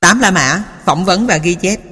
8 La Mã, phỏng vấn và ghi chép.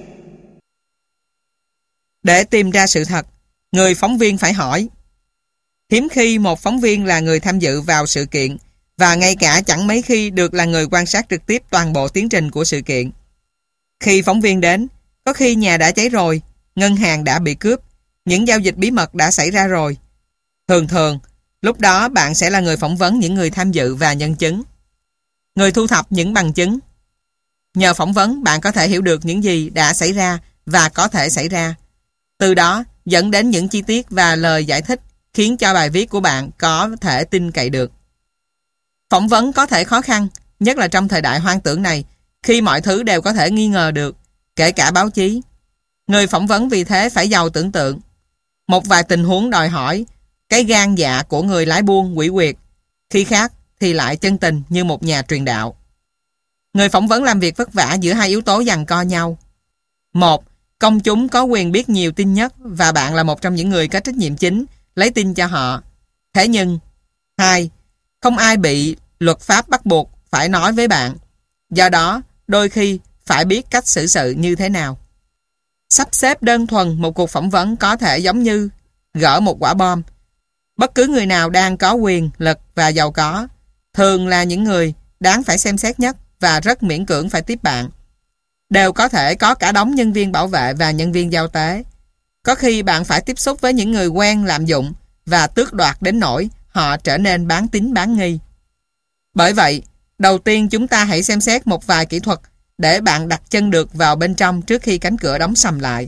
Để tìm ra sự thật, người phóng viên phải hỏi. Hiếm khi một phóng viên là người tham dự vào sự kiện, và ngay cả chẳng mấy khi được là người quan sát trực tiếp toàn bộ tiến trình của sự kiện. Khi phóng viên đến, có khi nhà đã cháy rồi, ngân hàng đã bị cướp, những giao dịch bí mật đã xảy ra rồi. Thường, lúc đó bạn sẽ là người phỏng vấn những người tham dự và nhân chứng. Người thu thập những bằng chứng. Nhờ phỏng vấn, bạn có thể hiểu được những gì đã xảy ra và có thể xảy ra. Từ đó, dẫn đến những chi tiết và lời giải thích khiến cho bài viết của bạn có thể tin cậy được. Phỏng vấn có thể khó khăn, nhất là trong thời đại hoang tưởng này, khi mọi thứ đều có thể nghi ngờ được, kể cả báo chí. Người phỏng vấn vì thế phải giàu tưởng tượng. Một vài tình huống đòi hỏi cái gan dạ của người lái buôn quỷ quyệt, khi khác thì lại chân tình như một nhà truyền đạo. Người phỏng vấn làm việc vất vả giữa hai yếu tố giằng co nhau. Một, công chúng có quyền biết nhiều tin nhất và bạn là một trong những người có trách nhiệm chính lấy tin cho họ. Thế nhưng, hai, không ai bị luật pháp bắt buộc phải nói với bạn. Do đó, đôi khi phải biết cách xử sự như thế nào. Sắp xếp đơn thuần một cuộc phỏng vấn có thể giống như gỡ một quả bom. Bất cứ người nào đang có quyền, lực và giàu có, thường là những người đáng phải xem xét nhất và rất miễn cưỡng phải tiếp bạn, đều có thể có cả đống nhân viên bảo vệ và nhân viên giao tế. Có khi bạn phải tiếp xúc với những người quen lạm dụng và tước đoạt đến nỗi họ trở nên bán tín bán nghi. Bởi vậy, đầu tiên chúng ta hãy xem xét một vài kỹ thuật để bạn đặt chân được vào bên trong trước khi cánh cửa đóng sầm lại.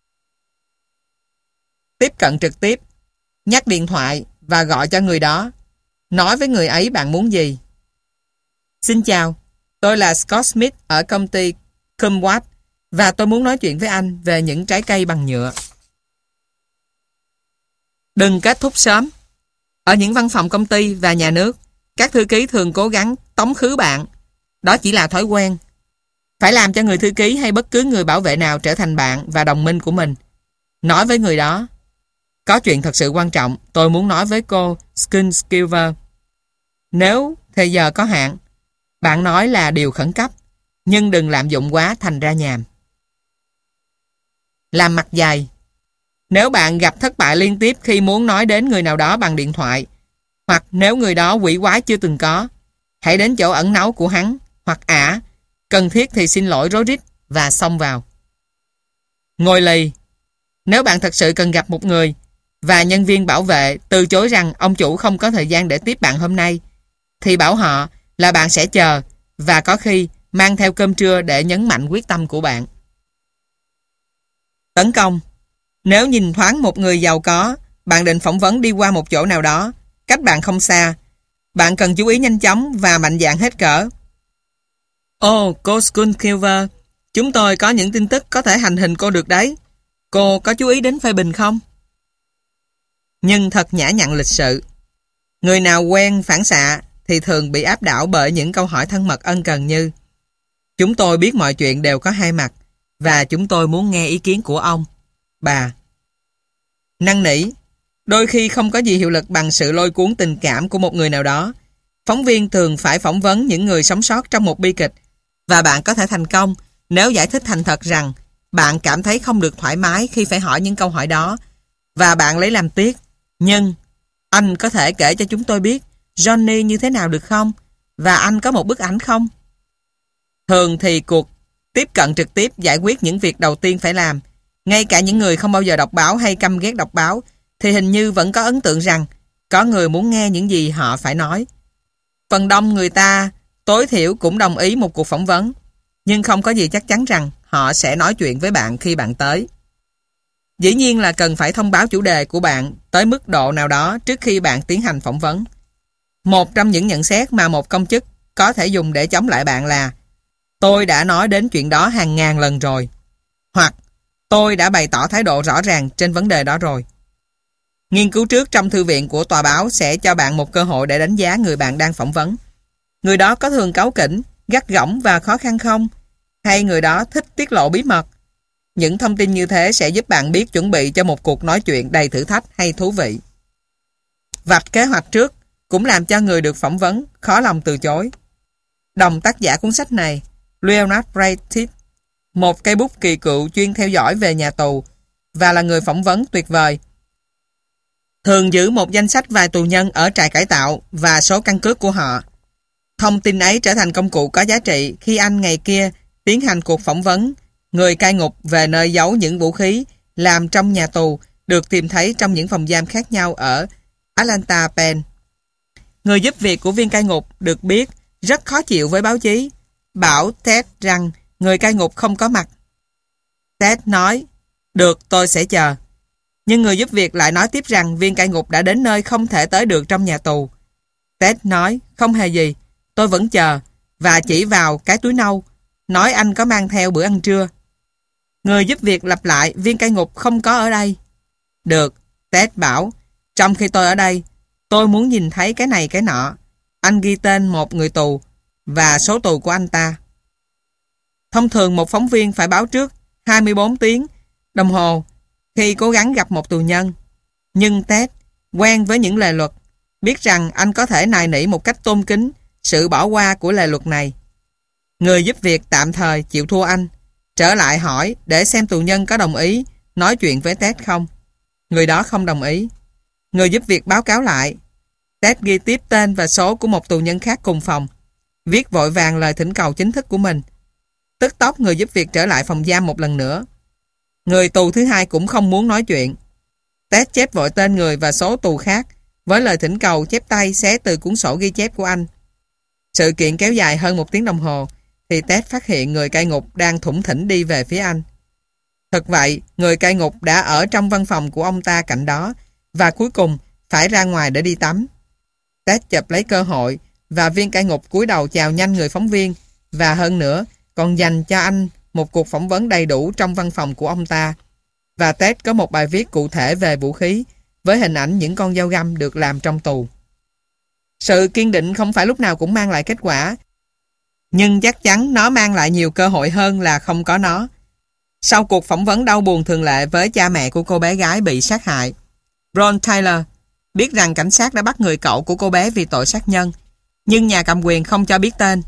Tiếp cận trực tiếp. Nhắc điện thoại và gọi cho người đó. Nói với người ấy bạn muốn gì. Xin chào, tôi là Scott Smith ở công ty Comwatt và tôi muốn nói chuyện với anh về những trái cây bằng nhựa. Đừng kết thúc sớm. Ở những văn phòng công ty và nhà nước, các thư ký thường cố gắng tống khứ bạn. Đó chỉ là thói quen. Phải làm cho người thư ký hay bất cứ người bảo vệ nào trở thành bạn và đồng minh của mình. Nói với người đó, có chuyện thật sự quan trọng, tôi muốn nói với cô Skinskilver. Nếu thời giờ có hạn, bạn nói là điều khẩn cấp, nhưng đừng lạm dụng quá thành ra nhàm. Làm mặt dày. Nếu bạn gặp thất bại liên tiếp khi muốn nói đến người nào đó bằng điện thoại, hoặc nếu người đó quỷ quái chưa từng có, hãy đến chỗ ẩn náu của hắn hoặc ả, cần thiết thì xin lỗi rối rít và xông vào. Ngồi lì. Nếu bạn thật sự cần gặp một người và nhân viên bảo vệ từ chối rằng ông chủ không có thời gian để tiếp bạn hôm nay, thì bảo họ là bạn sẽ chờ và có khi mang theo cơm trưa để nhấn mạnh quyết tâm của bạn. Tấn công. Nếu nhìn thoáng một người giàu có, bạn định phỏng vấn đi qua một chỗ nào đó, cách bạn không xa, bạn cần chú ý nhanh chóng và mạnh dạn hết cỡ. Cô Skunskilver, chúng tôi có những tin tức có thể hành hình cô được đấy. Cô có chú ý đến phê bình không? Nhưng thật nhã nhặn lịch sự. Người nào quen phản xạ thì thường bị áp đảo bởi những câu hỏi thân mật ân cần như: chúng tôi biết mọi chuyện đều có hai mặt và chúng tôi muốn nghe ý kiến của ông, bà. Năn nỉ. Đôi khi không có gì hiệu lực bằng sự lôi cuốn tình cảm của một người nào đó. Phóng viên thường phải phỏng vấn những người sống sót trong một bi kịch, và bạn có thể thành công nếu giải thích thành thật rằng bạn cảm thấy không được thoải mái khi phải hỏi những câu hỏi đó, và bạn lấy làm tiếc. Nhưng anh có thể kể cho chúng tôi biết Johnny như thế nào được không? Và anh có một bức ảnh không? Thường thì cuộc tiếp cận trực tiếp giải quyết những việc đầu tiên phải làm. Ngay cả những người không bao giờ đọc báo hay căm ghét đọc báo thì hình như vẫn có ấn tượng rằng có người muốn nghe những gì họ phải nói. Phần đông người ta tối thiểu cũng đồng ý một cuộc phỏng vấn, nhưng không có gì chắc chắn rằng họ sẽ nói chuyện với bạn khi bạn tới. Dĩ nhiên là cần phải thông báo chủ đề của bạn tới mức độ nào đó trước khi bạn tiến hành phỏng vấn. Một trong những nhận xét mà một công chức có thể dùng để chống lại bạn là: tôi đã nói đến chuyện đó hàng ngàn lần rồi, hoặc tôi đã bày tỏ thái độ rõ ràng trên vấn đề đó rồi. Nghiên cứu trước trong thư viện của tòa báo sẽ cho bạn một cơ hội để đánh giá người bạn đang phỏng vấn. Người đó có thường cáu kỉnh, gắt gỏng và khó khăn không? Hay người đó thích tiết lộ bí mật? Những thông tin như thế sẽ giúp bạn biết chuẩn bị cho một cuộc nói chuyện đầy thử thách hay thú vị. Vạch kế hoạch trước cũng làm cho người được phỏng vấn khó lòng từ chối. Đồng tác giả cuốn sách này, Leonard Bratitt, một cây bút kỳ cựu chuyên theo dõi về nhà tù và là người phỏng vấn tuyệt vời. Thường giữ một danh sách vài tù nhân ở trại cải tạo và số căn cước của họ. Thông tin ấy trở thành công cụ có giá trị khi anh ngày kia tiến hành cuộc phỏng vấn người cai ngục về nơi giấu những vũ khí làm trong nhà tù được tìm thấy trong những phòng giam khác nhau ở Atlanta, Penn. Người giúp việc của viên cai ngục được biết rất khó chịu với báo chí, bảo Ted rằng người cai ngục không có mặt. Ted nói, được, tôi sẽ chờ. Nhưng người giúp việc lại nói tiếp rằng viên cai ngục đã đến nơi không thể tới được trong nhà tù. Ted nói, không hề gì, tôi vẫn chờ, và chỉ vào cái túi nâu, nói anh có mang theo bữa ăn trưa. Người giúp việc lặp lại, viên cai ngục không có ở đây. Được, Ted bảo, trong khi tôi ở đây, tôi muốn nhìn thấy cái này cái nọ. Anh ghi tên một người tù và số tù của anh ta. Thông thường một phóng viên phải báo trước 24 tiếng đồng hồ khi cố gắng gặp một tù nhân. Nhưng Ted, quen với những lề luật, biết rằng anh có thể nài nỉ một cách tôn kính sự bỏ qua của lề luật này. Người giúp việc tạm thời chịu thua anh, trở lại hỏi để xem tù nhân có đồng ý nói chuyện với Ted không. Người đó không đồng ý. Người giúp việc báo cáo lại. Ted ghi tiếp tên và số của một tù nhân khác cùng phòng, viết vội vàng lời thỉnh cầu chính thức của mình. Tức tốc người giúp việc trở lại phòng giam một lần nữa. Người tù thứ hai cũng không muốn nói chuyện. Ted chép vội tên người và số tù khác với lời thỉnh cầu chép tay xé từ cuốn sổ ghi chép của anh. Sự kiện kéo dài hơn 1 tiếng đồng hồ thì Ted phát hiện người cai ngục đang thủng thỉnh đi về phía anh. Thật vậy, người cai ngục đã ở trong văn phòng của ông ta cạnh đó và cuối cùng phải ra ngoài để đi tắm. Ted chụp lấy cơ hội và viên cai ngục cúi đầu chào nhanh người phóng viên và hơn nữa còn dành cho anh một cuộc phỏng vấn đầy đủ trong văn phòng của ông ta. Và Ted có một bài viết cụ thể về vũ khí với hình ảnh những con dao găm được làm trong tù. Sự kiên định không phải lúc nào cũng mang lại kết quả, nhưng chắc chắn nó mang lại nhiều cơ hội hơn là không có nó. Sau cuộc phỏng vấn đau buồn thường lệ với cha mẹ của cô bé gái bị sát hại, Ron Taylor biết rằng cảnh sát đã bắt người cậu của cô bé vì tội sát nhân, nhưng nhà cầm quyền không cho biết tên.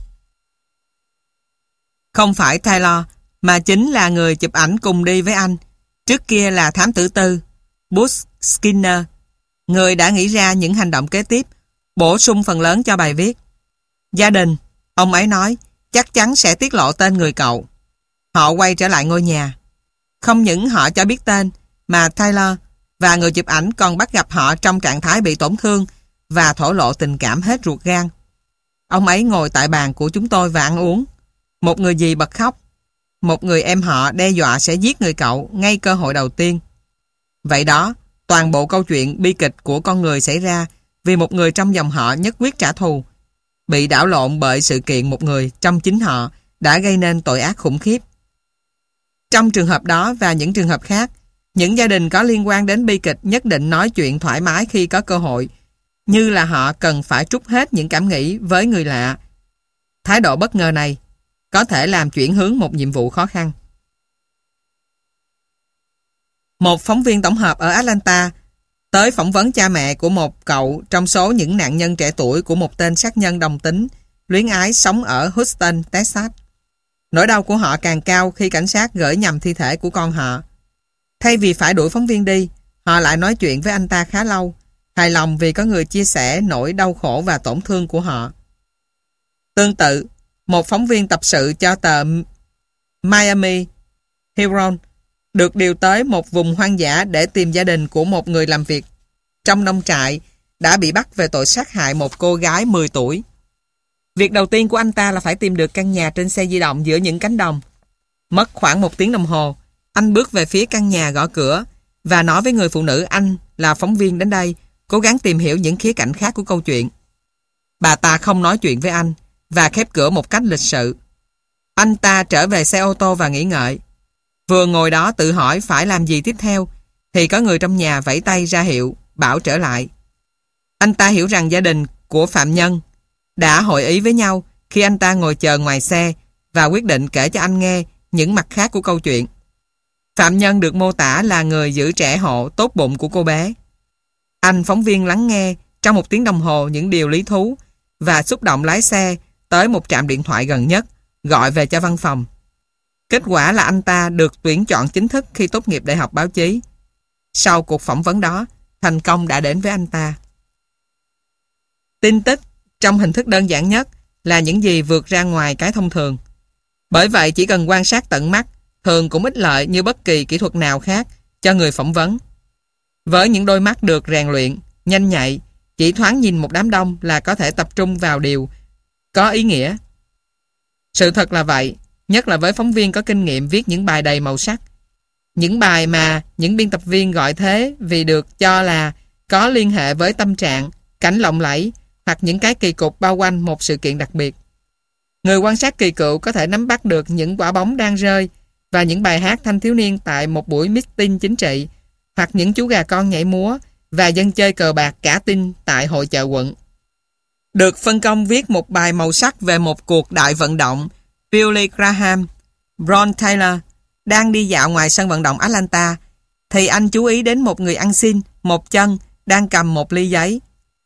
Không phải Taylor, mà chính là người chụp ảnh cùng đi với anh, trước kia là thám tử tư, Bush Skinner, người đã nghĩ ra những hành động kế tiếp, bổ sung phần lớn cho bài viết. Gia đình, ông ấy nói, chắc chắn sẽ tiết lộ tên người cậu. Họ quay trở lại ngôi nhà. Không những họ cho biết tên, mà Taylor và người chụp ảnh còn bắt gặp họ trong trạng thái bị tổn thương và thổ lộ tình cảm hết ruột gan. Ông ấy ngồi tại bàn của chúng tôi và ăn uống. Một người dì bật khóc. Một người em họ đe dọa sẽ giết người cậu ngay cơ hội đầu tiên. Vậy đó, toàn bộ câu chuyện bi kịch của con người xảy ra vì một người trong dòng họ nhất quyết trả thù, bị đảo lộn bởi sự kiện một người trong chính họ đã gây nên tội ác khủng khiếp. Trong trường hợp đó và những trường hợp khác, những gia đình có liên quan đến bi kịch nhất định nói chuyện thoải mái khi có cơ hội, như là họ cần phải trút hết những cảm nghĩ với người lạ. Thái độ bất ngờ này có thể làm chuyển hướng một nhiệm vụ khó khăn. Một phóng viên tổng hợp ở Atlanta tới phỏng vấn cha mẹ của một cậu trong số những nạn nhân trẻ tuổi của một tên sát nhân đồng tính, luyến ái sống ở Houston, Texas. Nỗi đau của họ càng cao khi cảnh sát gửi nhầm thi thể của con họ. Thay vì phải đuổi phóng viên đi, họ lại nói chuyện với anh ta khá lâu, hài lòng vì có người chia sẻ nỗi đau khổ và tổn thương của họ. Tương tự, một phóng viên tập sự cho tờ Miami Herald được điều tới một vùng hoang dã để tìm gia đình của một người làm việc trong nông trại đã bị bắt về tội sát hại một cô gái 10 tuổi. Việc đầu tiên của anh ta là phải tìm được căn nhà trên xe di động giữa những cánh đồng. Mất khoảng 1 tiếng đồng hồ, anh bước về phía căn nhà gõ cửa và nói với người phụ nữ anh là phóng viên đến đây, cố gắng tìm hiểu những khía cạnh khác của câu chuyện. Bà ta không nói chuyện với anh và khép cửa một cách lịch sự. Anh ta trở về xe ô tô và nghĩ ngợi. Vừa ngồi đó tự hỏi phải làm gì tiếp theo thì có người trong nhà vẫy tay ra hiệu, bảo trở lại. Anh ta hiểu rằng gia đình của phạm nhân đã hội ý với nhau khi anh ta ngồi chờ ngoài xe và quyết định kể cho anh nghe những mặt khác của câu chuyện. Phạm nhân được mô tả là người giữ trẻ hộ tốt bụng của cô bé. Anh phóng viên lắng nghe trong 1 tiếng đồng hồ những điều lý thú và xúc động lái xe tới một trạm điện thoại gần nhất gọi về cho văn phòng. Kết quả là anh ta được tuyển chọn chính thức khi tốt nghiệp đại học báo chí. Sau cuộc phỏng vấn đó, thành công đã đến với anh ta. Tin tức trong hình thức đơn giản nhất là những gì vượt ra ngoài cái thông thường. Bởi vậy chỉ cần quan sát tận mắt, thường cũng ích lợi như bất kỳ kỹ thuật nào khác cho người phỏng vấn. Với những đôi mắt được rèn luyện, nhanh nhạy, chỉ thoáng nhìn một đám đông là có thể tập trung vào điều có ý nghĩa. Sự thật là vậy, nhất là với phóng viên có kinh nghiệm viết những bài đầy màu sắc. Những bài mà những biên tập viên gọi thế vì được cho là có liên hệ với tâm trạng, cảnh lộng lẫy hoặc những cái kỳ cục bao quanh một sự kiện đặc biệt. Người quan sát kỳ cựu có thể nắm bắt được những quả bóng đang rơi và những bài hát thanh thiếu niên tại một buổi meeting chính trị, hoặc những chú gà con nhảy múa và dân chơi cờ bạc cả tin tại hội chợ quận. Được phân công viết một bài màu sắc về một cuộc đại vận động, Billy Graham, Ron Taylor đang đi dạo ngoài sân vận động Atlanta, thì anh chú ý đến một người ăn xin, một chân, đang cầm một ly giấy.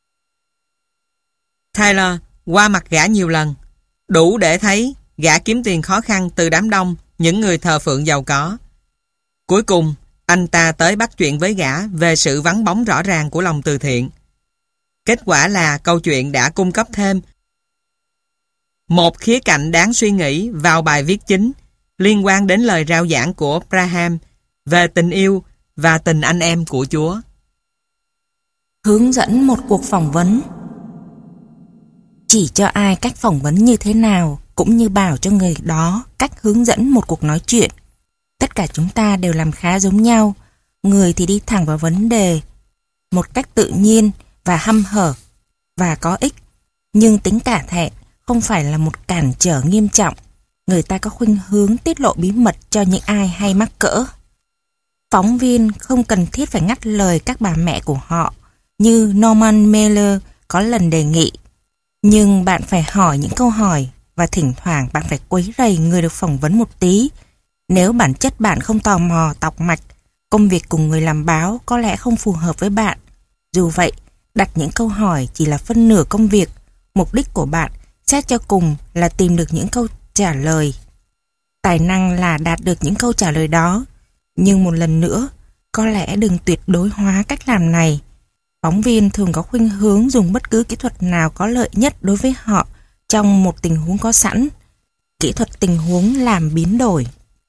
Taylor qua mặt gã nhiều lần, đủ để thấy gã kiếm tiền khó khăn từ đám đông những người thờ phượng giàu có. Cuối cùng, anh ta tới bắt chuyện với gã về sự vắng bóng rõ ràng của lòng từ thiện. Kết quả là câu chuyện đã cung cấp thêm một khía cạnh đáng suy nghĩ vào bài viết chính liên quan đến lời rao giảng của Graham về tình yêu và tình anh em của Chúa. Hướng dẫn một cuộc phỏng vấn. Chỉ cho ai cách phỏng vấn như thế nào cũng như bảo cho người đó cách hướng dẫn một cuộc nói chuyện. Tất cả chúng ta đều làm khá giống nhau. Người thì đi thẳng vào vấn đề một cách tự nhiên và hăm hở và có ích. Nhưng tính cả thẹn không phải là một cản trở nghiêm trọng. Người ta có khuynh hướng tiết lộ bí mật cho những ai hay mắc cỡ. Phóng viên không cần thiết phải ngắt lời các bà mẹ của họ như Norman Mailer có lần đề nghị. Nhưng bạn phải hỏi những câu hỏi và thỉnh thoảng bạn phải quấy rầy người được phỏng vấn một tí. Nếu bản chất bạn không tò mò tọc mạch, công việc cùng người làm báo có lẽ không phù hợp với bạn. Dù vậy, đặt những câu hỏi chỉ là phân nửa công việc. Mục đích của bạn xét cho cùng là tìm được những câu trả lời. Tài năng là đạt được những câu trả lời đó. Nhưng một lần nữa, có lẽ đừng tuyệt đối hóa cách làm này. Phóng viên thường có khuynh hướng dùng bất cứ kỹ thuật nào có lợi nhất đối với họ trong một tình huống có sẵn. Kỹ thuật tình huống làm biến đổi.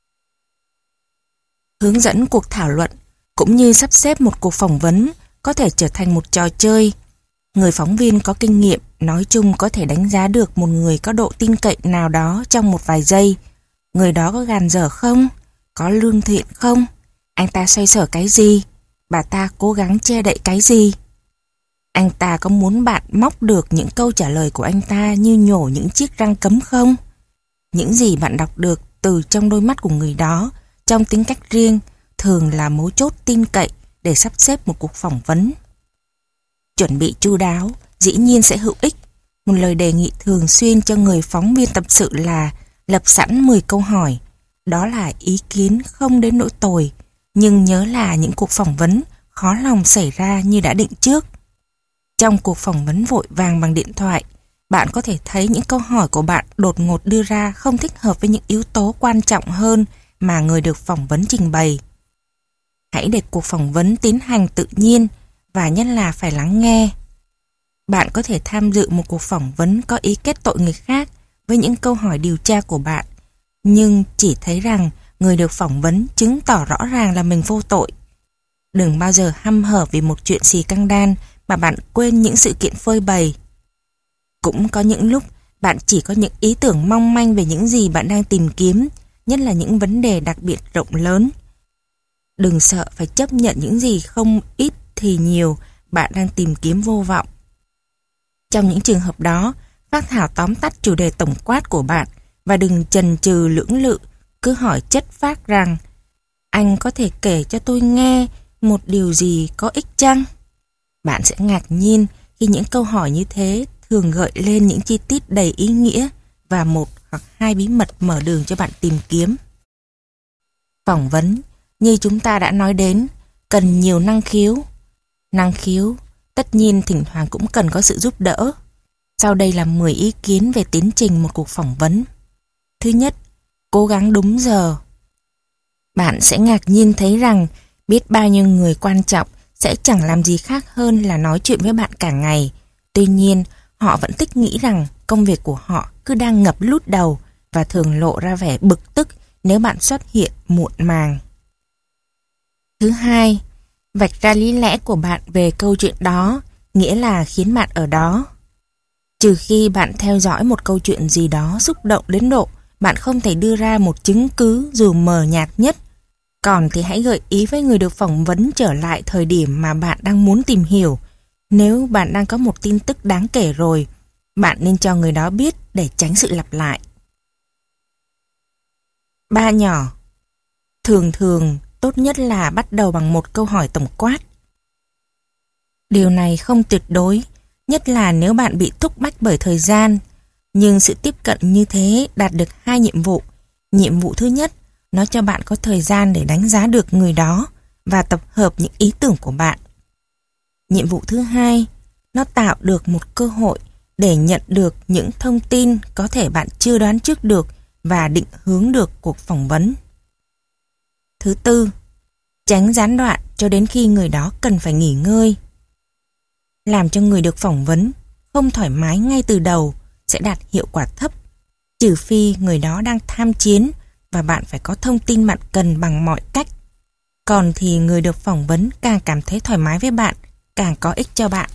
Hướng dẫn cuộc thảo luận cũng như sắp xếp một cuộc phỏng vấn có thể trở thành một trò chơi. Người phóng viên có kinh nghiệm nói chung có thể đánh giá được một người có độ tin cậy nào đó trong một vài giây. Người đó có gàn dở không? Có lương thiện không? Anh ta xoay sở cái gì? Bà ta cố gắng che đậy cái gì? Anh ta có muốn bạn móc được những câu trả lời của anh ta như nhổ những chiếc răng cấm không? Những gì bạn đọc được từ trong đôi mắt của người đó, trong tính cách riêng, thường là mấu chốt tin cậy để sắp xếp một cuộc phỏng vấn. Chuẩn bị chu đáo, dĩ nhiên sẽ hữu ích. Một lời đề nghị thường xuyên cho người phóng viên tập sự là lập sẵn 10 câu hỏi. Đó là ý kiến không đến nỗi tồi, nhưng nhớ là những cuộc phỏng vấn khó lòng xảy ra như đã định trước. Trong cuộc phỏng vấn vội vàng bằng điện thoại, bạn có thể thấy những câu hỏi của bạn đột ngột đưa ra không thích hợp với những yếu tố quan trọng hơn mà người được phỏng vấn trình bày. Hãy để cuộc phỏng vấn tiến hành tự nhiên và nhất là phải lắng nghe. Bạn có thể tham dự một cuộc phỏng vấn có ý kết tội người khác với những câu hỏi điều tra của bạn, nhưng chỉ thấy rằng người được phỏng vấn chứng tỏ rõ ràng là mình vô tội. Đừng bao giờ hăm hở vì một chuyện xì căng đan mà bạn quên những sự kiện phơi bày. Cũng có những lúc bạn chỉ có những ý tưởng mong manh về những gì bạn đang tìm kiếm, nhất là những vấn đề đặc biệt rộng lớn. Đừng sợ phải chấp nhận những gì không ít thì nhiều bạn đang tìm kiếm vô vọng. Trong những trường hợp đó, phác thảo tóm tắt chủ đề tổng quát của bạn và đừng chần chừ lưỡng lự, cứ hỏi chất phác rằng: anh có thể kể cho tôi nghe một điều gì có ích chăng? Bạn sẽ ngạc nhiên khi những câu hỏi như thế thường gợi lên những chi tiết đầy ý nghĩa và một hoặc hai bí mật mở đường cho bạn tìm kiếm. Phỏng vấn, như chúng ta đã nói đến, cần nhiều năng khiếu. Năng khiếu, tất nhiên thỉnh thoảng cũng cần có sự giúp đỡ. Sau đây là 10 ý kiến về tiến trình một cuộc phỏng vấn. Thứ nhất, cố gắng đúng giờ. Bạn sẽ ngạc nhiên thấy rằng biết bao nhiêu người quan trọng sẽ chẳng làm gì khác hơn là nói chuyện với bạn cả ngày. Tuy nhiên, họ vẫn thích nghĩ rằng công việc của họ cứ đang ngập lút đầu và thường lộ ra vẻ bực tức nếu bạn xuất hiện muộn màng. Thứ hai, vạch ra lý lẽ của bạn về câu chuyện đó, nghĩa là khiến bạn ở đó. Trừ khi bạn theo dõi một câu chuyện gì đó xúc động đến độ bạn không thể đưa ra một chứng cứ dù mờ nhạt nhất. Còn thì hãy gợi ý với người được phỏng vấn trở lại thời điểm mà bạn đang muốn tìm hiểu. Nếu bạn đang có một tin tức đáng kể rồi, bạn nên cho người đó biết để tránh sự lặp lại. 3 nhỏ. Thường tốt nhất là bắt đầu bằng một câu hỏi tổng quát. Điều này không tuyệt đối, nhất là nếu bạn bị thúc bách bởi thời gian. Nhưng sự tiếp cận như thế đạt được 2 nhiệm vụ. Nhiệm vụ thứ nhất, nó cho bạn có thời gian để đánh giá được người đó và tập hợp những ý tưởng của bạn. Nhiệm vụ thứ hai, nó tạo được một cơ hội để nhận được những thông tin có thể bạn chưa đoán trước được và định hướng được cuộc phỏng vấn. Thứ tư, tránh gián đoạn cho đến khi người đó cần phải nghỉ ngơi. Làm cho người được phỏng vấn không thoải mái ngay từ đầu sẽ đạt hiệu quả thấp, trừ phi người đó đang tham chiến và bạn phải có thông tin bạn cần bằng mọi cách. Còn thì người được phỏng vấn càng cảm thấy thoải mái với bạn, càng có ích cho bạn.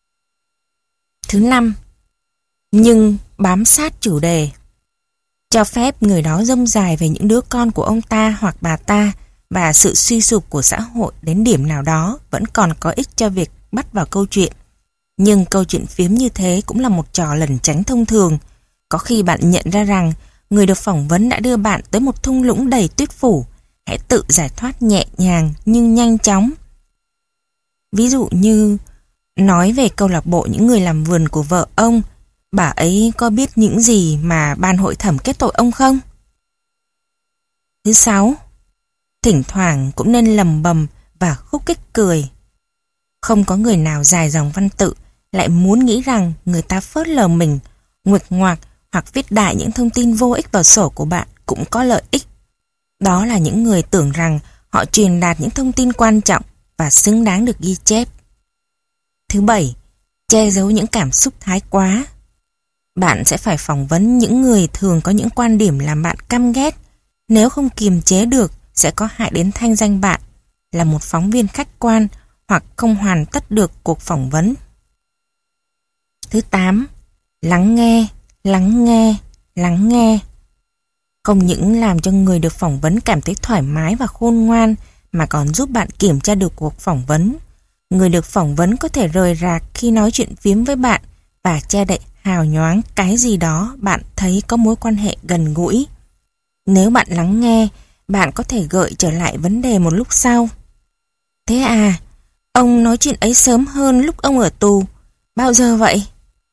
Thứ năm, nhưng bám sát chủ đề. Cho phép người đó rông dài về những đứa con của ông ta hoặc bà ta và sự suy sụp của xã hội đến điểm nào đó vẫn còn có ích cho việc bắt vào câu chuyện. Nhưng câu chuyện phiếm như thế cũng là một trò lẩn tránh thông thường. Có khi bạn nhận ra rằng người được phỏng vấn đã đưa bạn tới một thung lũng đầy tuyết phủ. Hãy tự giải thoát nhẹ nhàng nhưng nhanh chóng. Ví dụ như nói về câu lạc bộ những người làm vườn của vợ ông. Bà ấy có biết những gì mà ban hội thẩm kết tội ông không? Thứ 6, thỉnh thoảng cũng nên lầm bầm và khúc khích cười. Không có người nào dài dòng văn tự lại muốn nghĩ rằng người ta phớt lờ mình, nguệch ngoạc hoặc viết đại những thông tin vô ích vào sổ của bạn cũng có lợi ích. Đó là những người tưởng rằng họ truyền đạt những thông tin quan trọng và xứng đáng được ghi chép. Thứ 7, che giấu những cảm xúc thái quá. Bạn sẽ phải phỏng vấn những người thường có những quan điểm làm bạn căm ghét. Nếu không kiềm chế được, sẽ có hại đến thanh danh bạn là một phóng viên khách quan hoặc không hoàn tất được cuộc phỏng vấn. Thứ 8, lắng nghe, lắng nghe, lắng nghe. Không những làm cho người được phỏng vấn cảm thấy thoải mái và khôn ngoan, mà còn giúp bạn kiểm tra được cuộc phỏng vấn. Người được phỏng vấn có thể rời rạc khi nói chuyện phiếm với bạn và che đậy hào nhoáng cái gì đó bạn thấy có mối quan hệ gần gũi. Nếu bạn lắng nghe, bạn có thể gợi trở lại vấn đề một lúc sau. Thế à, ông nói chuyện ấy sớm hơn lúc ông ở tù. Bao giờ vậy?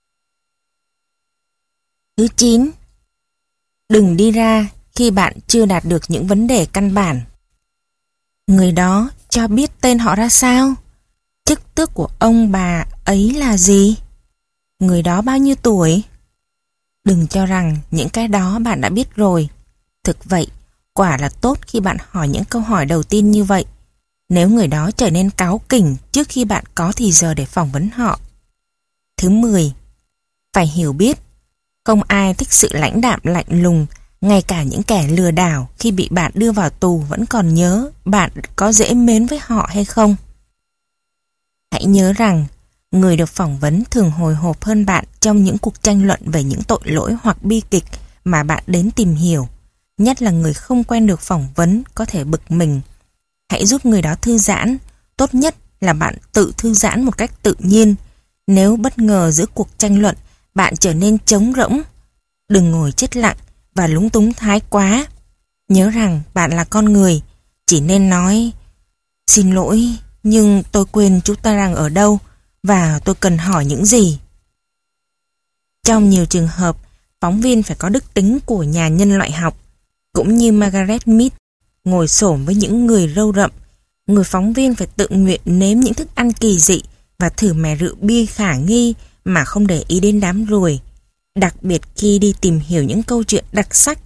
Thứ 9, đừng đi ra khi bạn chưa đạt được những vấn đề căn bản. Người đó cho biết tên họ ra sao? Chức tước của ông bà ấy là gì? Người đó bao nhiêu tuổi? Đừng cho rằng những cái đó bạn đã biết rồi. Thực vậy, quả là tốt khi bạn hỏi những câu hỏi đầu tiên như vậy, nếu người đó trở nên cáu kỉnh trước khi bạn có thì giờ để phỏng vấn họ. Thứ 10, phải hiểu biết. Không ai thích sự lãnh đạm lạnh lùng, ngay cả những kẻ lừa đảo khi bị bạn đưa vào tù vẫn còn nhớ bạn có dễ mến với họ hay không. Hãy nhớ rằng, người được phỏng vấn thường hồi hộp hơn bạn trong những cuộc tranh luận về những tội lỗi hoặc bi kịch mà bạn đến tìm hiểu. Nhất là người không quen được phỏng vấn có thể bực mình. Hãy giúp người đó thư giãn. Tốt nhất là bạn tự thư giãn một cách tự nhiên. Nếu bất ngờ giữa cuộc tranh luận bạn trở nên trống rỗng, đừng ngồi chết lặng và lúng túng thái quá. Nhớ rằng bạn là con người, chỉ nên nói: xin lỗi, nhưng tôi quên chúng ta đang ở đâu và tôi cần hỏi những gì. Trong nhiều trường hợp, phóng viên phải có đức tính của nhà nhân loại học. Cũng như Margaret Mead ngồi xổm với những người râu rậm, người phóng viên phải tự nguyện nếm những thức ăn kỳ dị và thử mẻ rượu bia khả nghi mà không để ý đến đám ruồi. Đặc biệt khi đi tìm hiểu những câu chuyện đặc sắc,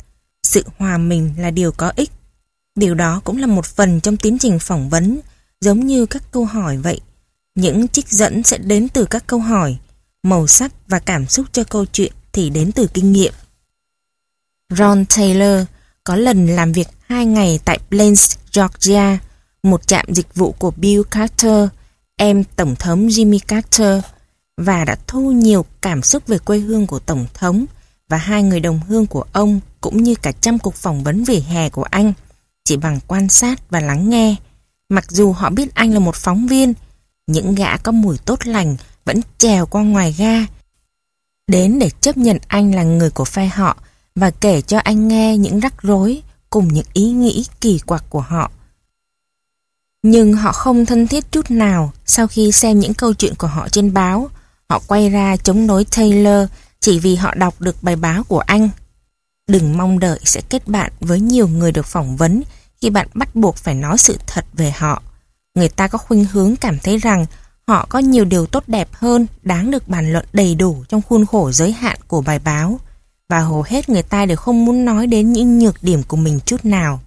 Sự hòa mình là điều có ích. Điều đó cũng là một phần trong tiến trình phỏng vấn, giống như các câu hỏi vậy. Những trích dẫn sẽ đến từ các câu hỏi, màu sắc và cảm xúc cho câu chuyện thì đến từ kinh nghiệm. Ron Taylor có lần làm việc 2 ngày tại Plains, Georgia, một trạm dịch vụ của Bill Carter, em Tổng thống Jimmy Carter, và đã thu nhiều cảm xúc về quê hương của Tổng thống và 2 người đồng hương của ông, cũng như cả trăm cuộc phỏng vấn vỉa hè của anh, chỉ bằng quan sát và lắng nghe. Mặc dù họ biết anh là một phóng viên, những gã có mùi tốt lành vẫn trèo qua ngoài ga, đến để chấp nhận anh là người của phe họ và kể cho anh nghe những rắc rối cùng những ý nghĩ kỳ quặc của họ. Nhưng họ không thân thiết chút nào. Sau khi xem những câu chuyện của họ trên báo, họ quay ra chống đối Taylor chỉ vì họ đọc được bài báo của anh. Đừng mong đợi sẽ kết bạn với nhiều người được phỏng vấn khi bạn bắt buộc phải nói sự thật về họ. Người ta có khuynh hướng cảm thấy rằng họ có nhiều điều tốt đẹp hơn, đáng được bàn luận đầy đủ trong khuôn khổ giới hạn của bài báo. Và hầu hết người ta đều không muốn nói đến những nhược điểm của mình chút nào.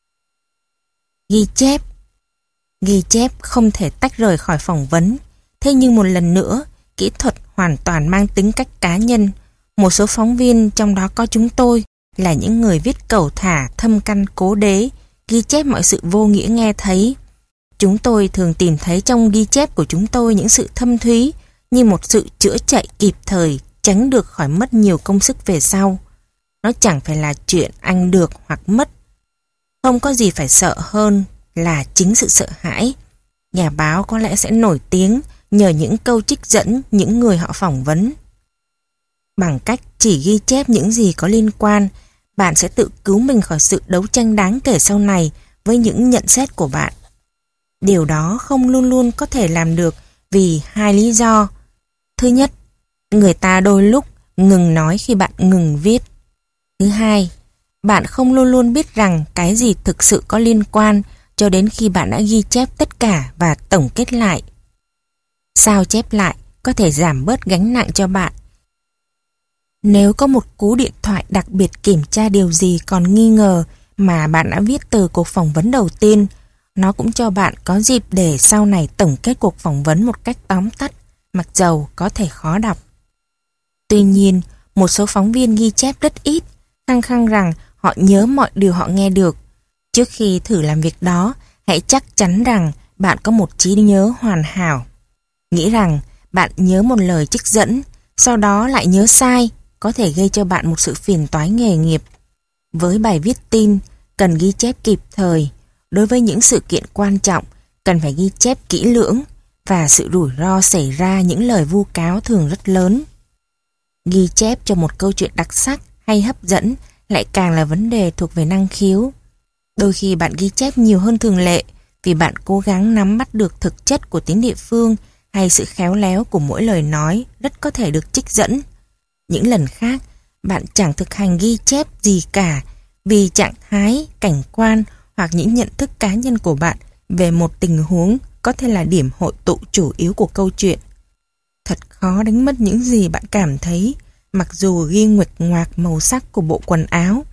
Ghi chép không thể tách rời khỏi phỏng vấn. Thế nhưng một lần nữa, kỹ thuật hoàn toàn mang tính cách cá nhân. Một số phóng viên, trong đó có chúng tôi, là những người viết cẩu thả, thâm căn cố đế, ghi chép mọi sự vô nghĩa nghe thấy. Chúng tôi thường tìm thấy trong ghi chép của chúng tôi những sự thâm thúy, như một sự chữa chạy kịp thời, tránh được khỏi mất nhiều công sức về sau. Nó chẳng phải là chuyện anh được hoặc mất. Không có gì phải sợ hơn là chính sự sợ hãi. Nhà báo có lẽ sẽ nổi tiếng nhờ những câu trích dẫn những người họ phỏng vấn. Bằng cách chỉ ghi chép những gì có liên quan, bạn sẽ tự cứu mình khỏi sự đấu tranh đáng kể sau này với những nhận xét của bạn. Điều đó không luôn luôn có thể làm được vì 2 lý do. Thứ nhất, người ta đôi lúc ngừng nói khi bạn ngừng viết. Thứ hai, bạn không luôn luôn biết rằng cái gì thực sự có liên quan cho đến khi bạn đã ghi chép tất cả và tổng kết lại. Sao chép lại có thể giảm bớt gánh nặng cho bạn. Nếu có một cú điện thoại đặc biệt kiểm tra điều gì còn nghi ngờ mà bạn đã viết từ cuộc phỏng vấn đầu tiên, nó cũng cho bạn có dịp để sau này tổng kết cuộc phỏng vấn một cách tóm tắt, mặc dầu có thể khó đọc. Tuy nhiên, một số phóng viên ghi chép rất ít, khăng khăng rằng họ nhớ mọi điều họ nghe được. Trước khi thử làm việc đó, hãy chắc chắn rằng bạn có một trí nhớ hoàn hảo. Nghĩ rằng bạn nhớ một lời trích dẫn, sau đó lại nhớ sai, có thể gây cho bạn một sự phiền toái nghề nghiệp. Với bài viết tin, cần ghi chép kịp thời. Đối với những sự kiện quan trọng, cần phải ghi chép kỹ lưỡng, và sự rủi ro xảy ra những lời vu cáo thường rất lớn. Ghi chép cho một câu chuyện đặc sắc hay hấp dẫn lại càng là vấn đề thuộc về năng khiếu. Đôi khi bạn ghi chép nhiều hơn thường lệ vì bạn cố gắng nắm bắt được thực chất của tiếng địa phương hay sự khéo léo của mỗi lời nói rất có thể được trích dẫn. Những lần khác, bạn chẳng thực hành ghi chép gì cả vì trạng thái, cảnh quan hoặc những nhận thức cá nhân của bạn về một tình huống có thể là điểm hội tụ chủ yếu của câu chuyện. Thật khó đánh mất những gì bạn cảm thấy, mặc dù ghi nguệch ngoạc màu sắc của bộ quần áo.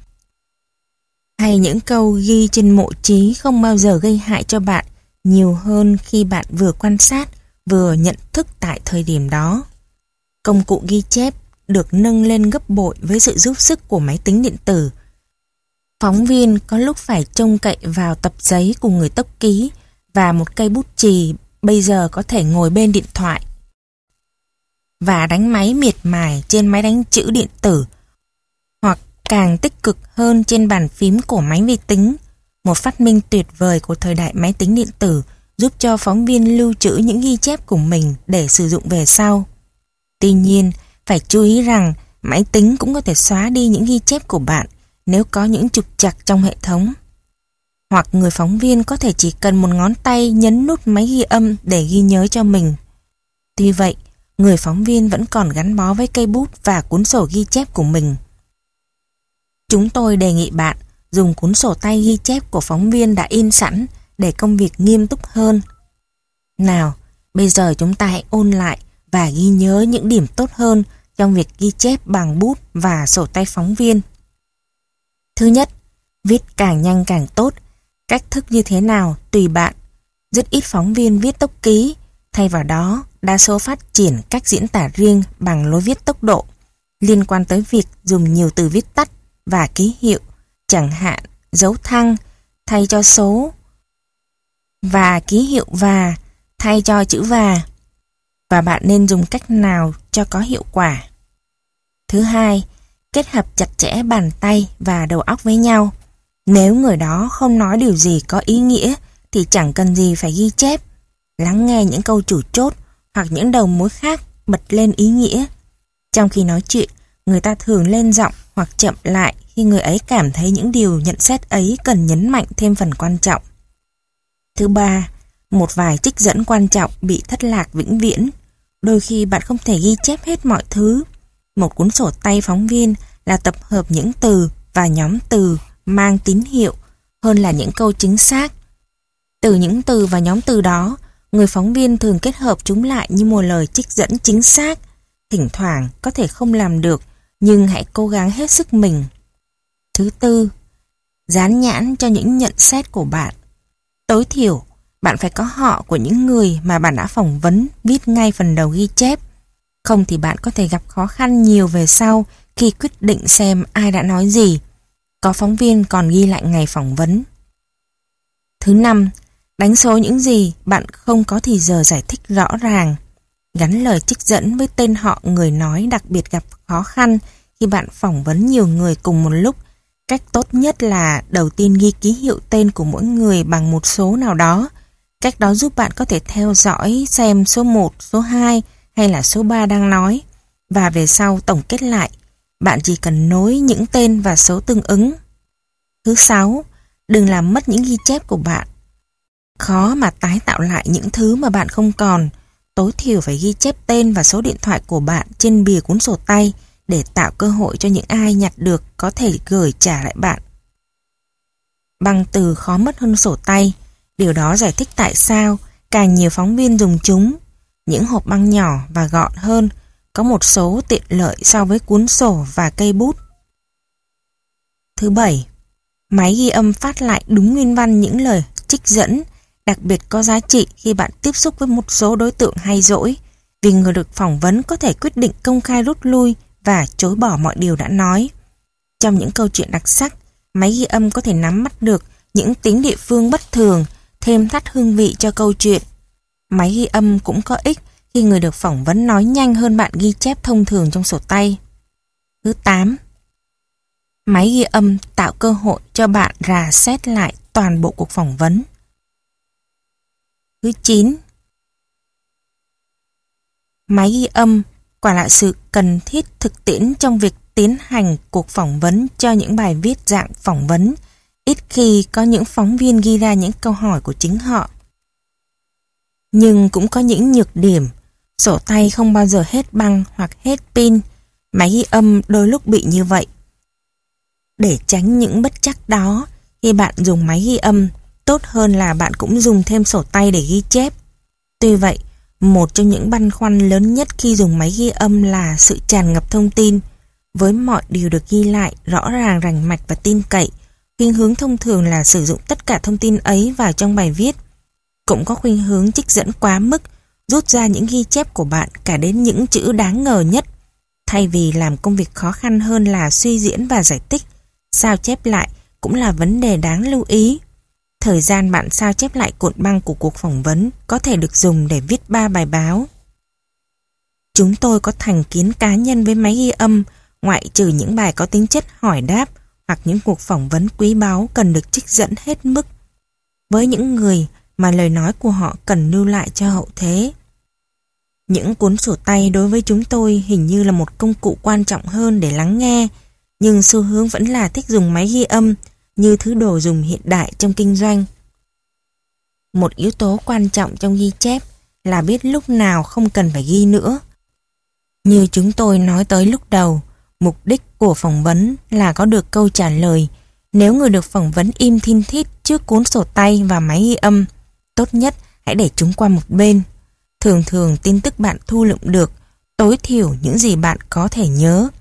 Hay những câu ghi trên mộ trí không bao giờ gây hại cho bạn nhiều hơn khi bạn vừa quan sát, vừa nhận thức tại thời điểm đó. Công cụ ghi chép được nâng lên gấp bội với sự giúp sức của máy tính điện tử. Phóng viên có lúc phải trông cậy vào tập giấy cùng người tốc ký và một cây bút chì bây giờ có thể ngồi bên điện thoại và đánh máy miệt mài trên máy đánh chữ điện tử, hoặc càng tích cực hơn trên bàn phím của máy vi tính. Một phát minh tuyệt vời của thời đại máy tính điện tử giúp cho phóng viên lưu trữ những ghi chép của mình để sử dụng về sau. Tuy nhiên, phải chú ý rằng máy tính cũng có thể xóa đi những ghi chép của bạn nếu có những trục trặc trong hệ thống. Hoặc người phóng viên có thể chỉ cần một ngón tay nhấn nút máy ghi âm để ghi nhớ cho mình. Tuy vậy, người phóng viên vẫn còn gắn bó với cây bút và cuốn sổ ghi chép của mình. Chúng tôi đề nghị bạn dùng cuốn sổ tay ghi chép của phóng viên đã in sẵn để công việc nghiêm túc hơn. Nào, bây giờ chúng ta hãy ôn lại và ghi nhớ những điểm tốt hơn trong việc ghi chép bằng bút và sổ tay phóng viên. Thứ nhất, viết càng nhanh càng tốt. Cách thức như thế nào tùy bạn. Rất ít phóng viên viết tốc ký. Thay vào đó, đa số phát triển cách diễn tả riêng bằng lối viết tốc độ, liên quan tới việc dùng nhiều từ viết tắt và ký hiệu, chẳng hạn dấu thăng thay cho số và ký hiệu và thay cho chữ và bạn nên dùng cách nào cho có hiệu quả. Thứ hai, kết hợp chặt chẽ bàn tay và đầu óc với nhau. Nếu người đó không nói điều gì có ý nghĩa thì chẳng cần gì phải ghi chép. Lắng nghe những câu chủ chốt hoặc những đầu mối khác bật lên ý nghĩa. Trong khi nói chuyện, người ta thường lên giọng hoặc chậm lại khi người ấy cảm thấy những điều nhận xét ấy cần nhấn mạnh thêm phần quan trọng. Thứ ba, một vài trích dẫn quan trọng bị thất lạc vĩnh viễn. Đôi khi bạn không thể ghi chép hết mọi thứ. Một cuốn sổ tay phóng viên là tập hợp những từ và nhóm từ mang tín hiệu hơn là những câu chính xác. Từ những từ và nhóm từ đó, người phóng viên thường kết hợp chúng lại như một lời trích dẫn chính xác. Thỉnh thoảng có thể không làm được, nhưng hãy cố gắng hết sức mình. Thứ tư, dán nhãn cho những nhận xét của bạn. Tối thiểu, bạn phải có họ của những người mà bạn đã phỏng vấn viết ngay phần đầu ghi chép. Không thì bạn có thể gặp khó khăn nhiều về sau khi quyết định xem ai đã nói gì. Có phóng viên còn ghi lại ngày phỏng vấn. Thứ năm, đánh số những gì bạn không có thì giờ giải thích rõ ràng. Gắn lời trích dẫn với tên họ người nói đặc biệt gặp khó khăn khi bạn phỏng vấn nhiều người cùng một lúc. Cách tốt nhất là đầu tiên ghi ký hiệu tên của mỗi người bằng một số nào đó. Cách đó giúp bạn có thể theo dõi xem số 1, số 2 hay là số 3 đang nói. Và về sau tổng kết lại, bạn chỉ cần nối những tên và số tương ứng. Thứ sáu, đừng làm mất những ghi chép của bạn. Khó mà tái tạo lại những thứ mà bạn không còn. Tối thiểu phải ghi chép tên và số điện thoại của bạn trên bìa cuốn sổ tay để tạo cơ hội cho những ai nhặt được có thể gửi trả lại bạn. Băng từ khó mất hơn sổ tay. Điều đó giải thích tại sao càng nhiều phóng viên dùng chúng. Những hộp băng nhỏ và gọn hơn, có một số tiện lợi so với cuốn sổ và cây bút. Thứ bảy, máy ghi âm phát lại đúng nguyên văn những lời trích dẫn, đặc biệt có giá trị khi bạn tiếp xúc với một số đối tượng hay dỗi, vì người được phỏng vấn có thể quyết định công khai rút lui và chối bỏ mọi điều đã nói. Trong những câu chuyện đặc sắc, máy ghi âm có thể nắm bắt được những tiếng địa phương bất thường, thêm thắt hương vị cho câu chuyện. Máy ghi âm cũng có ích khi người được phỏng vấn nói nhanh hơn bạn ghi chép thông thường trong sổ tay. Thứ 8. Máy ghi âm tạo cơ hội cho bạn rà xét lại toàn bộ cuộc phỏng vấn. Thứ 9. Máy ghi âm quả là sự cần thiết thực tiễn trong việc tiến hành cuộc phỏng vấn cho những bài viết dạng phỏng vấn. Ít khi có những phóng viên ghi ra những câu hỏi của chính họ. Nhưng cũng có những nhược điểm. Sổ tay không bao giờ hết băng hoặc hết pin. Máy ghi âm đôi lúc bị như vậy. Để tránh những bất trắc đó, khi bạn dùng máy ghi âm, tốt hơn là bạn cũng dùng thêm sổ tay để ghi chép. Tuy vậy, một trong những băn khoăn lớn nhất khi dùng máy ghi âm là sự tràn ngập thông tin. Với mọi điều được ghi lại rõ ràng, rành mạch và tin cậy, khuynh hướng thông thường là sử dụng tất cả thông tin ấy vào trong bài viết. Cũng có khuynh hướng trích dẫn quá mức, rút ra những ghi chép của bạn cả đến những chữ đáng ngờ nhất. Thay vì làm công việc khó khăn hơn là suy diễn và giải thích, sao chép lại cũng là vấn đề đáng lưu ý. Thời gian bạn sao chép lại cuộn băng của cuộc phỏng vấn có thể được dùng để viết 3 bài báo. Chúng tôi có thành kiến cá nhân với máy ghi âm, ngoại trừ những bài có tính chất hỏi đáp hoặc những cuộc phỏng vấn quý báu cần được trích dẫn hết mức. Với những người mà lời nói của họ cần lưu lại cho hậu thế. Những cuốn sổ tay đối với chúng tôi hình như là một công cụ quan trọng hơn để lắng nghe, nhưng xu hướng vẫn là thích dùng máy ghi âm như thứ đồ dùng hiện đại trong kinh doanh. Một yếu tố quan trọng trong ghi chép là biết lúc nào không cần phải ghi nữa. Như chúng tôi nói tới lúc đầu, mục đích của phỏng vấn là có được câu trả lời. Nếu người được phỏng vấn im thin thít trước cuốn sổ tay và máy ghi âm, tốt nhất hãy để chúng qua một bên. Thường thường tin tức bạn thu lượm được, tối thiểu những gì bạn có thể nhớ.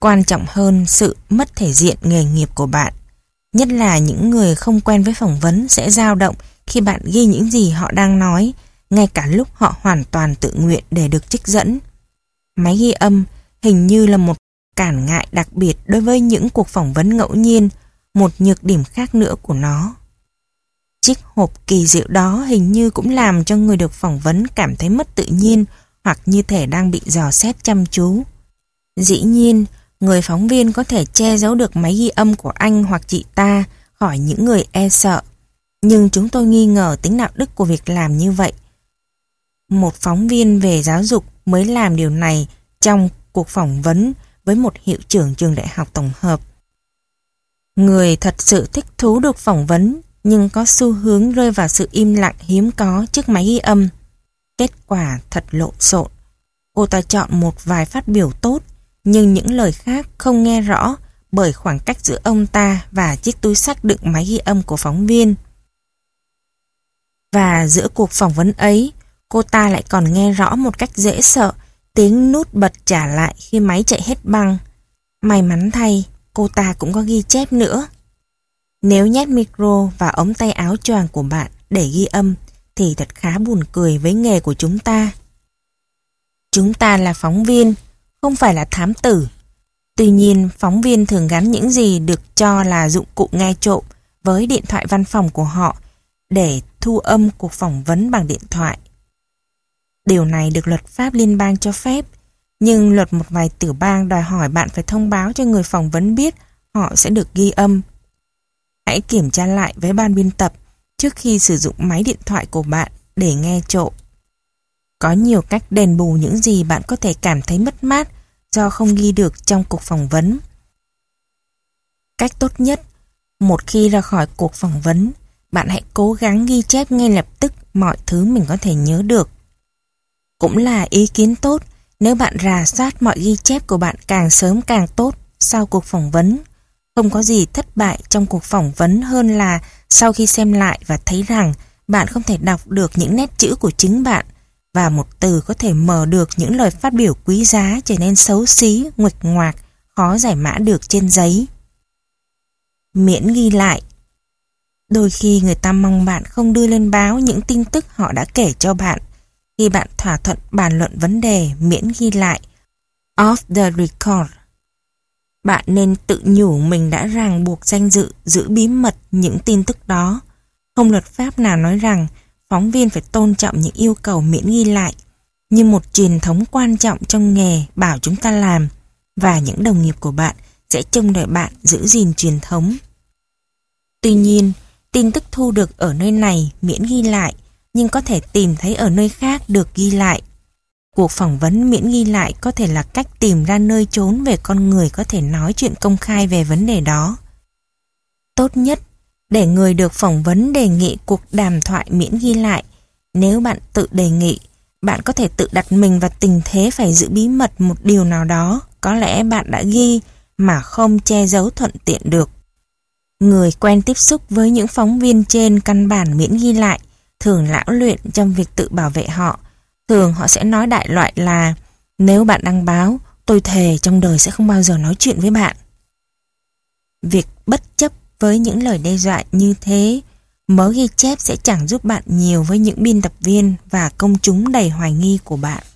quan trọng hơn sự mất thể diện nghề nghiệp của bạn. Nhất là những người không quen với phỏng vấn sẽ dao động khi bạn ghi những gì họ đang nói, ngay cả lúc họ hoàn toàn tự nguyện để được trích dẫn. Máy ghi âm hình như là một cản ngại đặc biệt đối với những cuộc phỏng vấn ngẫu nhiên, một nhược điểm khác nữa của nó. Chiếc hộp kỳ diệu đó hình như cũng làm cho người được phỏng vấn cảm thấy mất tự nhiên hoặc như thể đang bị dò xét chăm chú. Dĩ nhiên, người phóng viên có thể che giấu được máy ghi âm của anh hoặc chị ta khỏi những người e sợ, nhưng chúng tôi nghi ngờ tính đạo đức của việc làm như vậy. Một phóng viên về giáo dục mới làm điều này trong cuộc phỏng vấn với một hiệu trưởng trường đại học tổng hợp. Người thật sự thích thú được phỏng vấn nhưng có xu hướng rơi vào sự im lặng hiếm có trước máy ghi âm. Kết quả thật lộn xộn. Cô ta chọn một vài phát biểu tốt, nhưng những lời khác không nghe rõ bởi khoảng cách giữa ông ta và chiếc túi xách đựng máy ghi âm của phóng viên. Và giữa cuộc phỏng vấn ấy, cô ta lại còn nghe rõ một cách dễ sợ tiếng nút bật trả lại khi máy chạy hết băng. May mắn thay, cô ta cũng có ghi chép nữa. Nếu nhét micro vào ống tay áo choàng của bạn để ghi âm thì thật khá buồn cười với nghề của chúng ta. Chúng ta là phóng viên, không phải là thám tử. Tuy nhiên, phóng viên thường gắn những gì được cho là dụng cụ nghe trộm với điện thoại văn phòng của họ để thu âm cuộc phỏng vấn bằng điện thoại. Điều này được luật pháp liên bang cho phép, nhưng luật một vài tiểu bang đòi hỏi bạn phải thông báo cho người phỏng vấn biết họ sẽ được ghi âm. Hãy kiểm tra lại với ban biên tập trước khi sử dụng máy điện thoại của bạn để nghe trộm. Có nhiều cách đền bù những gì bạn có thể cảm thấy mất mát do không ghi được trong cuộc phỏng vấn. Cách tốt nhất, một khi ra khỏi cuộc phỏng vấn, bạn hãy cố gắng ghi chép ngay lập tức mọi thứ mình có thể nhớ được. Cũng là ý kiến tốt nếu bạn rà soát mọi ghi chép của bạn càng sớm càng tốt sau cuộc phỏng vấn. Không có gì thất bại trong cuộc phỏng vấn hơn là sau khi xem lại và thấy rằng bạn không thể đọc được những nét chữ của chính bạn và một từ có thể mở được những lời phát biểu quý giá trở nên xấu xí, nguệch ngoạc, khó giải mã được trên giấy. Miễn ghi lại. Đôi khi người ta mong bạn không đưa lên báo những tin tức họ đã kể cho bạn. Khi bạn thỏa thuận bàn luận vấn đề, miễn ghi lại. Off the record. Bạn nên tự nhủ mình đã ràng buộc danh dự giữ bí mật những tin tức đó. Không luật pháp nào nói rằng phóng viên phải tôn trọng những yêu cầu miễn ghi lại, như một truyền thống quan trọng trong nghề bảo chúng ta làm, và những đồng nghiệp của bạn sẽ trông đợi bạn giữ gìn truyền thống. Tuy nhiên, tin tức thu được ở nơi này miễn ghi lại, nhưng có thể tìm thấy ở nơi khác được ghi lại. Cuộc phỏng vấn miễn ghi lại có thể là cách tìm ra nơi trốn về con người có thể nói chuyện công khai về vấn đề đó. Tốt nhất, để người được phỏng vấn đề nghị cuộc đàm thoại miễn ghi lại. Nếu bạn tự đề nghị, bạn có thể tự đặt mình vào tình thế phải giữ bí mật một điều nào đó có lẽ bạn đã ghi mà không che giấu thuận tiện được. Người quen tiếp xúc với những phóng viên trên căn bản miễn ghi lại thường lão luyện trong việc tự bảo vệ họ. Thường họ sẽ nói đại loại là: nếu bạn đăng báo, tôi thề trong đời sẽ không bao giờ nói chuyện với bạn. Việc bất chấp với những lời đe dọa như thế, mớ ghi chép sẽ chẳng giúp bạn nhiều với những biên tập viên và công chúng đầy hoài nghi của bạn.